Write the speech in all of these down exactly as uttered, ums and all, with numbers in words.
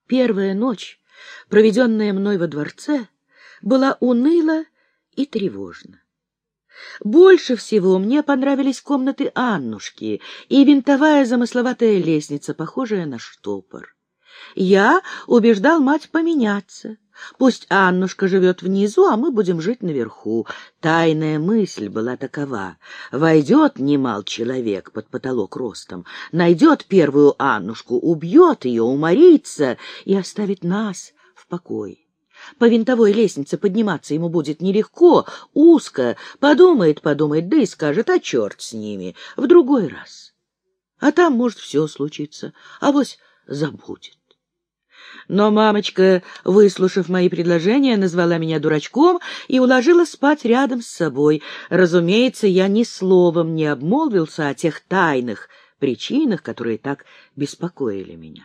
Первая ночь, проведенная мной во дворце, была уныла и тревожна. Больше всего мне понравились комнаты Аннушки и винтовая замысловатая лестница, похожая на штопор. Я убеждал мать поменяться. Пусть Аннушка живет внизу, а мы будем жить наверху. Тайная мысль была такова. Войдет немал человек под потолок ростом, найдет первую Аннушку, убьет ее, уморится и оставит нас в покое. По винтовой лестнице подниматься ему будет нелегко, узко, подумает, подумает, да и скажет, а черт с ними, в другой раз. А там может все случиться, авось забудет. Но мамочка, выслушав мои предложения, назвала меня дурачком и уложила спать рядом с собой. Разумеется, я ни словом не обмолвился о тех тайных причинах, которые так беспокоили меня.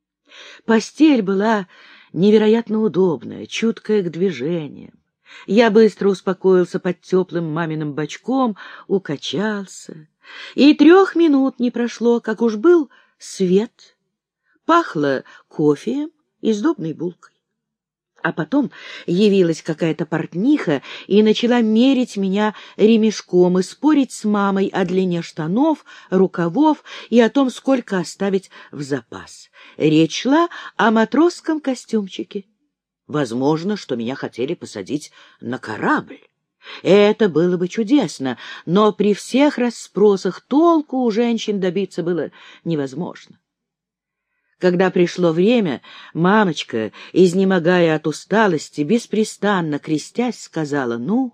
Постель была невероятно удобная, чуткая к движениям. Я быстро успокоился под теплым маминым бочком, укачался. И трех минут не прошло, как уж был свет, пахло кофеем и сдобной булкой. А потом явилась какая-то портниха и начала мерить меня ремешком и спорить с мамой о длине штанов, рукавов и о том, сколько оставить в запас. Речь шла о матросском костюмчике. Возможно, что меня хотели посадить на корабль. Это было бы чудесно, но при всех расспросах толку у женщин добиться было невозможно. Когда пришло время, мамочка, изнемогая от усталости, беспрестанно крестясь, сказала: «Ну,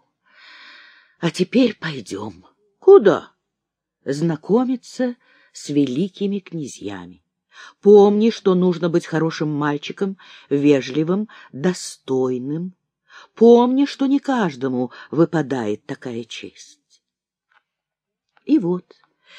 а теперь пойдем». «Куда?» «Знакомиться с великими князьями. Помни, что нужно быть хорошим мальчиком, вежливым, достойным. Помни, что не каждому выпадает такая честь». И вот,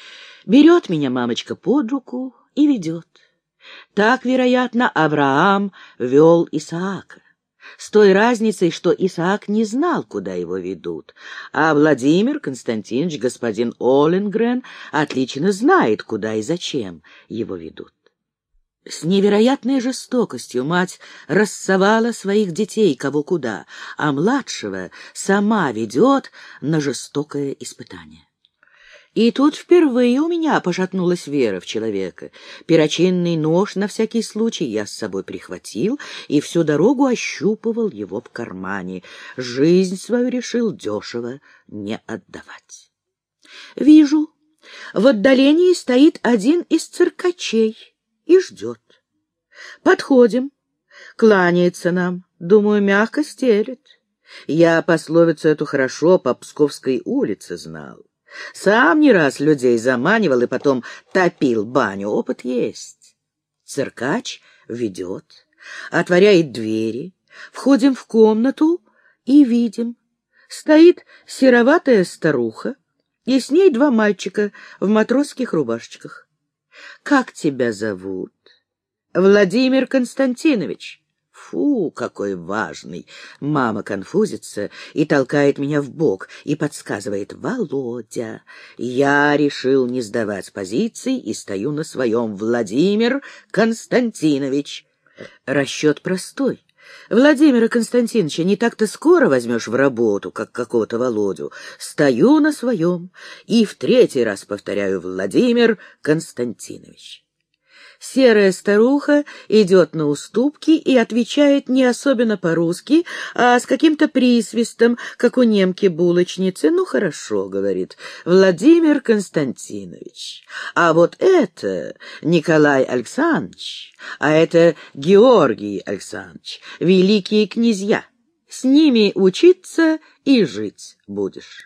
берет меня мамочка под руку и ведет. Так, вероятно, Авраам вел Исаака, с той разницей, что Исаак не знал, куда его ведут, а Владимир Константинович, господин Оленгрен, отлично знает, куда и зачем его ведут. С невероятной жестокостью мать рассовала своих детей кого куда, а младшего сама ведет на жестокое испытание. И тут впервые у меня пошатнулась вера в человека. Перочинный нож на всякий случай я с собой прихватил и всю дорогу ощупывал его в кармане. Жизнь свою решил дешево не отдавать. Вижу, в отдалении стоит один из циркачей и ждет. Подходим, кланяется нам, думаю, мягко стелет. Я пословицу эту хорошо по Псковской улице знал. Сам не раз людей заманивал и потом топил баню. Опыт есть. Циркач ведет, отворяет двери, входим в комнату и видим. Стоит сероватая старуха, и с ней два мальчика в матросских рубашечках. «Как тебя зовут?» «Владимир Константинович». Фу, какой важный! Мама конфузится и толкает меня в бок и подсказывает: «Володя». Я решил не сдавать позиций и стою на своем: «Владимир Константинович». Расчет простой. Владимира Константиновича не так-то скоро возьмешь в работу, как какого-то Володю. Стою на своем и в третий раз повторяю: «Владимир Константинович». Серая старуха идет на уступки и отвечает не особенно по-русски, а с каким-то присвистом, как у немки-булочницы. «Ну, хорошо», — говорит, «Владимир Константинович. А вот это Николай Александрович, а это Георгий Александрович, великие князья. С ними учиться и жить будешь».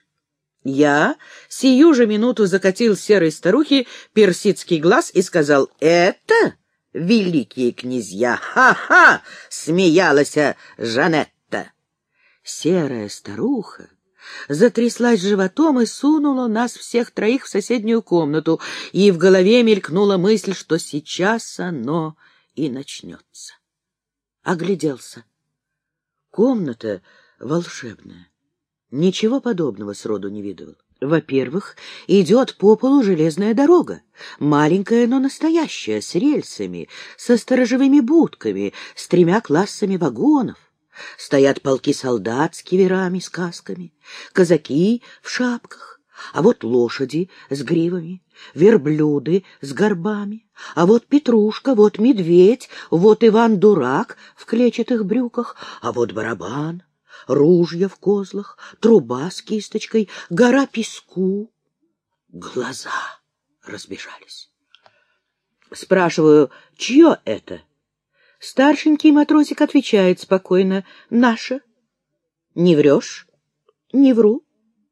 Я сию же минуту закатил серой старухе персидский глаз и сказал: «Это великие князья! Ха-ха!» — смеялась Жанетта. Серая старуха затряслась животом и сунула нас всех троих в соседнюю комнату, и в голове мелькнула мысль, что сейчас оно и начнется. Огляделся. Комната волшебная. Ничего подобного сроду не видывал. Во-первых, идет по полу железная дорога, маленькая, но настоящая, с рельсами, со сторожевыми будками, с тремя классами вагонов. Стоят полки солдат с киверами, с касками, казаки в шапках, а вот лошади с гривами, верблюды с горбами, а вот Петрушка, вот медведь, вот Иван-дурак в клетчатых брюках, а вот барабан, ружья в козлах, труба с кисточкой, гора песку. Глаза разбежались. Спрашиваю, чье это? Старшенький матросик отвечает спокойно: наше. Не врешь? Не вру.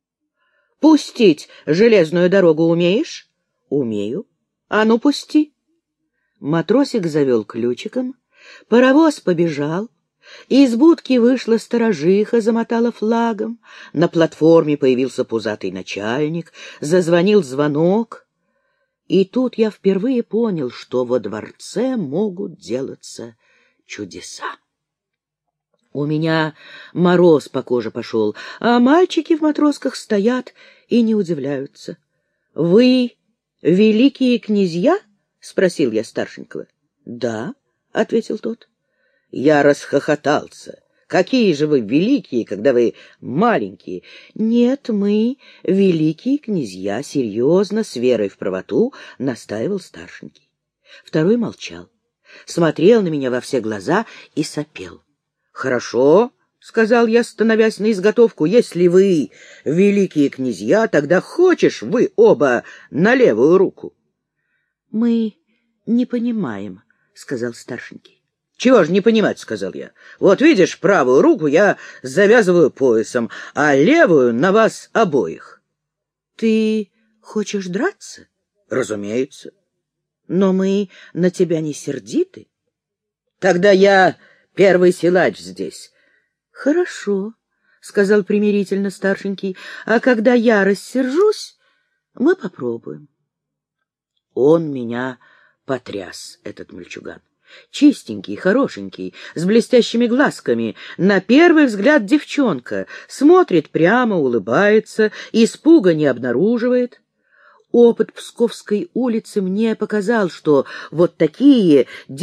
Пустить железную дорогу умеешь? Умею. А ну, пусти. Матросик завел ключиком, паровоз побежал, из будки вышла сторожиха, замотала флагом, на платформе появился пузатый начальник, зазвонил звонок. И тут я впервые понял, что во дворце могут делаться чудеса. У меня мороз по коже пошел, а мальчики в матросках стоят и не удивляются. — Вы великие князья? — спросил я старшенького. — Да, — ответил тот. Я расхохотался. Какие же вы великие, когда вы маленькие? Нет, мы великие князья, серьезно, с верой в правоту, настаивал старшенький. Второй молчал, смотрел на меня во все глаза и сопел. Хорошо, — сказал я, становясь на изготовку, — если вы великие князья, тогда хочешь вы оба на левую руку? — Мы не понимаем, — сказал старшенький. — Чего ж не понимать, — сказал я. — Вот видишь, правую руку я завязываю поясом, а левую на вас обоих. — Ты хочешь драться? — Разумеется. — Но мы на тебя не сердиты. — Тогда я первый силач здесь. — Хорошо, — сказал примирительно старшенький, — а когда я рассержусь, мы попробуем. Он меня потряс, этот мальчуган. Чистенький, хорошенький, с блестящими глазками, на первый взгляд девчонка, смотрит прямо, улыбается, испуга не обнаруживает. Опыт Псковской улицы мне показал, что вот такие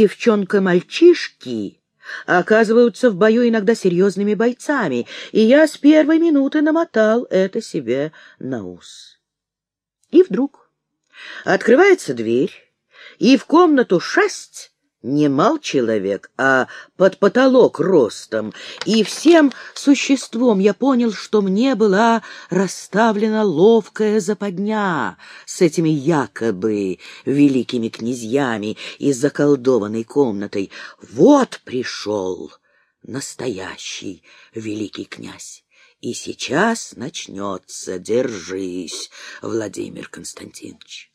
девчонка-мальчишки оказываются в бою иногда серьезными бойцами, и я с первой минуты намотал это себе на ус. И вдруг открывается дверь, и в комнату шесть не мал человек, а под потолок ростом, и всем существом я понял, что мне была расставлена ловкая западня с этими якобы великими князьями и заколдованной комнатой. Вот пришел настоящий великий князь. И сейчас начнется, держись, Владимир Константинович.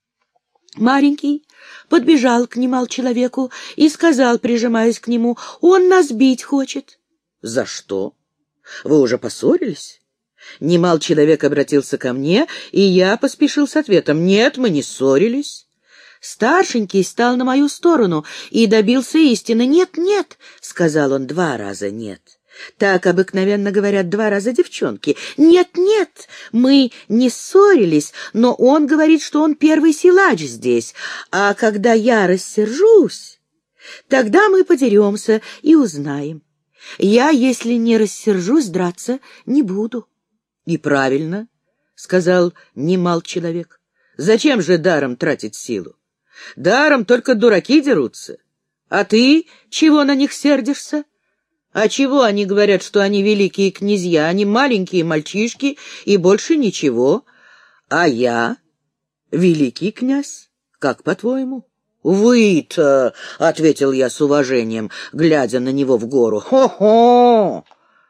Маленький подбежал к немал человеку и сказал, прижимаясь к нему: он нас бить хочет. — За что? Вы уже поссорились? Немал человек обратился ко мне, и я поспешил с ответом: нет, мы не ссорились. Старшенький стал на мою сторону и добился истины. «Нет, нет», — сказал он два раза «нет». Так обыкновенно говорят два раза девчонки. «Нет, нет, мы не ссорились, но он говорит, что он первый силач здесь, а когда я рассержусь, тогда мы подеремся и узнаем. Я, если не рассержусь, драться не буду». «И правильно», — сказал немал человек. «Зачем же даром тратить силу? Даром только дураки дерутся. А ты чего на них сердишься? А чего они говорят, что они великие князья? Они маленькие мальчишки и больше ничего. А я великий князь? Как по-твоему?» «Вы-то», — ответил я с уважением, глядя на него в гору. «Хо-хо!»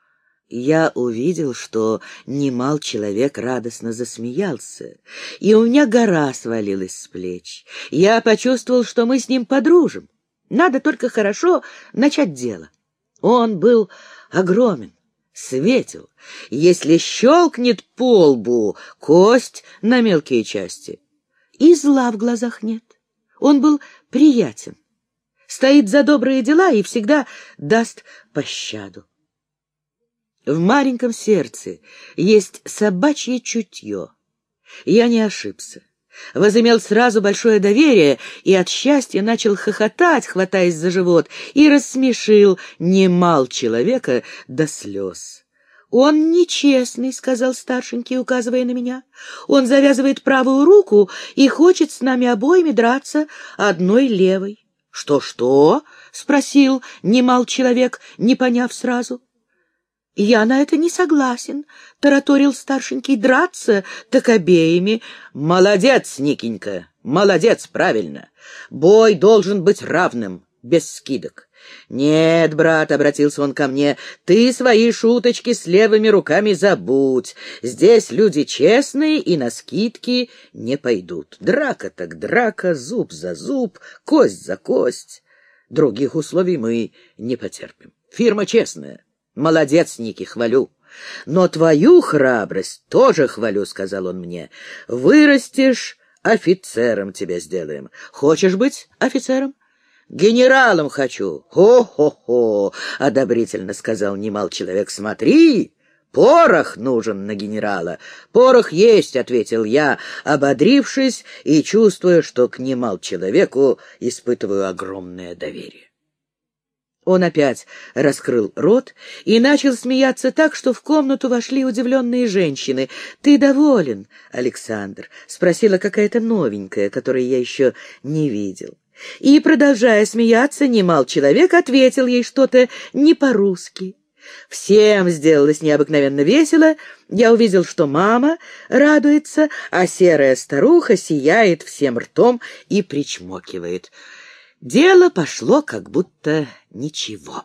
Я увидел, что немал человек радостно засмеялся, и у меня гора свалилась с плеч. Я почувствовал, что мы с ним подружим. Надо только хорошо начать дело. Он был огромен, светел. Если щелкнет по лбу, кость на мелкие части. И зла в глазах нет. Он был приятен, стоит за добрые дела и всегда даст пощаду. В маленьком сердце есть собачье чутье. Я не ошибся. Возымел сразу большое доверие и от счастья начал хохотать, хватаясь за живот, и рассмешил немал человека до слез. «Он нечестный», — сказал старшенький, указывая на меня. «Он завязывает правую руку и хочет с нами обоими драться одной левой». «Что-что?» — спросил немал человек, не поняв сразу. «Я на это не согласен», — тараторил старшенький. «Драться так обеими». «Молодец, Никенька, молодец, правильно. Бой должен быть равным, без скидок». «Нет, брат», — обратился он ко мне, — «ты свои шуточки с левыми руками забудь. Здесь люди честные и на скидки не пойдут. Драка так драка, зуб за зуб, кость за кость. Других условий мы не потерпим. Фирма честная. Молодец, Ники, хвалю. Но твою храбрость тоже хвалю», — сказал он мне. «Вырастешь, офицером тебя сделаем. Хочешь быть офицером?» «Генералом хочу!» «Хо-хо-хо!» — одобрительно сказал немал человек. «Смотри, порох нужен на генерала». «Порох есть», — ответил я, ободрившись и чувствуя, что к немал человеку испытываю огромное доверие. Он опять раскрыл рот и начал смеяться так, что в комнату вошли удивленные женщины. «Ты доволен, Александр?» — спросила какая-то новенькая, которую я еще не видел. И, продолжая смеяться, немал человек ответил ей что-то не по-русски. Всем сделалось необыкновенно весело. Я увидел, что мама радуется, а серая старуха сияет всем ртом и причмокивает. Дело пошло как будто ничего.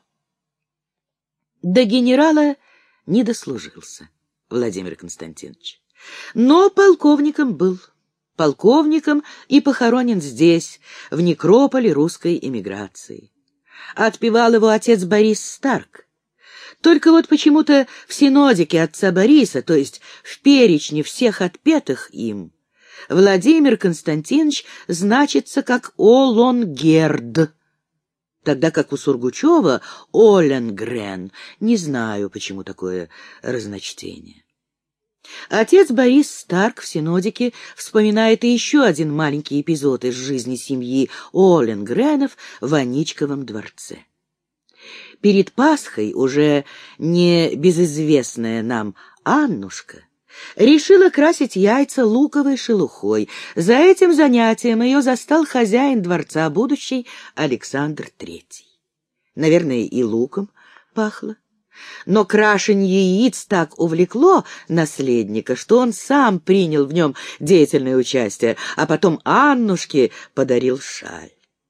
До генерала не дослужился Владимир Константинович, но полковником был. Полковником и похоронен здесь, в некрополе русской эмиграции. Отпевал его отец Борис Старк. Только вот почему-то в синодике отца Бориса, то есть в перечне всех отпетых им, Владимир Константинович значится как Олонгерд, тогда как у Сургучева Оленгрен. Не знаю, почему такое разночтение. Отец Борис Старк в синодике вспоминает и еще один маленький эпизод из жизни семьи Оленгренов в Аничковом дворце. Перед Пасхой уже не безызвестная нам Аннушка решила красить яйца луковой шелухой. За этим занятием ее застал хозяин дворца, будущий Александр Третий. Наверное, и луком пахло. Но крашенье яиц так увлекло наследника, что он сам принял в нем деятельное участие, а потом Аннушке подарил шаль.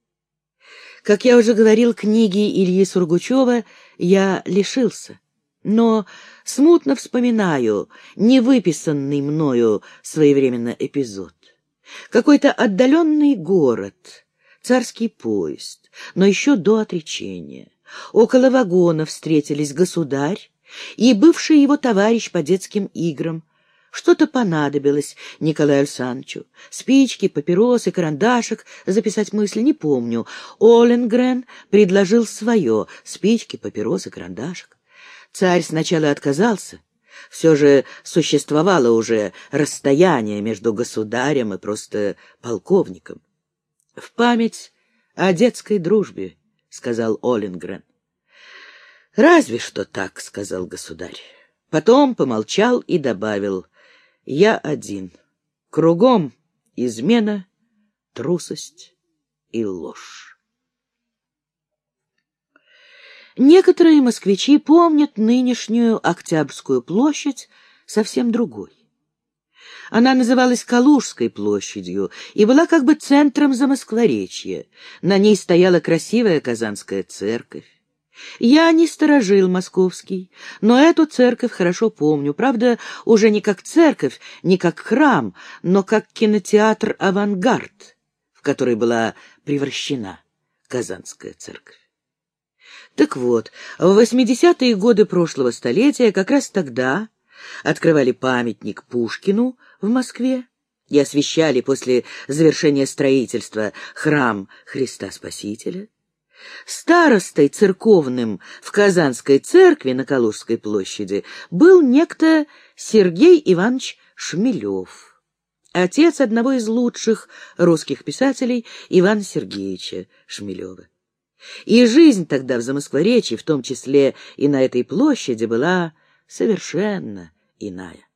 Как я уже говорил, книги Ильи Сургучева я лишился, но смутно вспоминаю невыписанный мною своевременно эпизод. Какой-то отдаленный город, царский поезд, но еще до отречения. Около вагона встретились государь и бывший его товарищ по детским играм. Что-то понадобилось Николаю Александровичу. Спички, папиросы, карандашик, записать мысли не помню. Оленгрен предложил свое — спички, папиросы, карандашик. Царь сначала отказался. Все же существовало уже расстояние между государем и просто полковником. — В память о детской дружбе, — сказал Оленгрен. — Разве что так, — сказал государь. Потом помолчал и добавил: — Я один. Кругом измена, трусость и ложь. Некоторые москвичи помнят нынешнюю Октябрьскую площадь совсем другой. Она называлась Калужской площадью и была как бы центром Замоскворечья. На ней стояла красивая Казанская церковь. Я не сторожил московский, но эту церковь хорошо помню. Правда, уже не как церковь, не как храм, но как кинотеатр «Авангард», в который была превращена Казанская церковь. Так вот, в восьмидесятые годы прошлого столетия, как раз тогда, открывали памятник Пушкину в Москве и освящали после завершения строительства храм Христа Спасителя. Старостой церковным в Казанской церкви на Калужской площади был некто Сергей Иванович Шмелев, отец одного из лучших русских писателей Ивана Сергеевича Шмелева. И жизнь тогда в Замоскворечье, в том числе и на этой площади, была совершенно иная.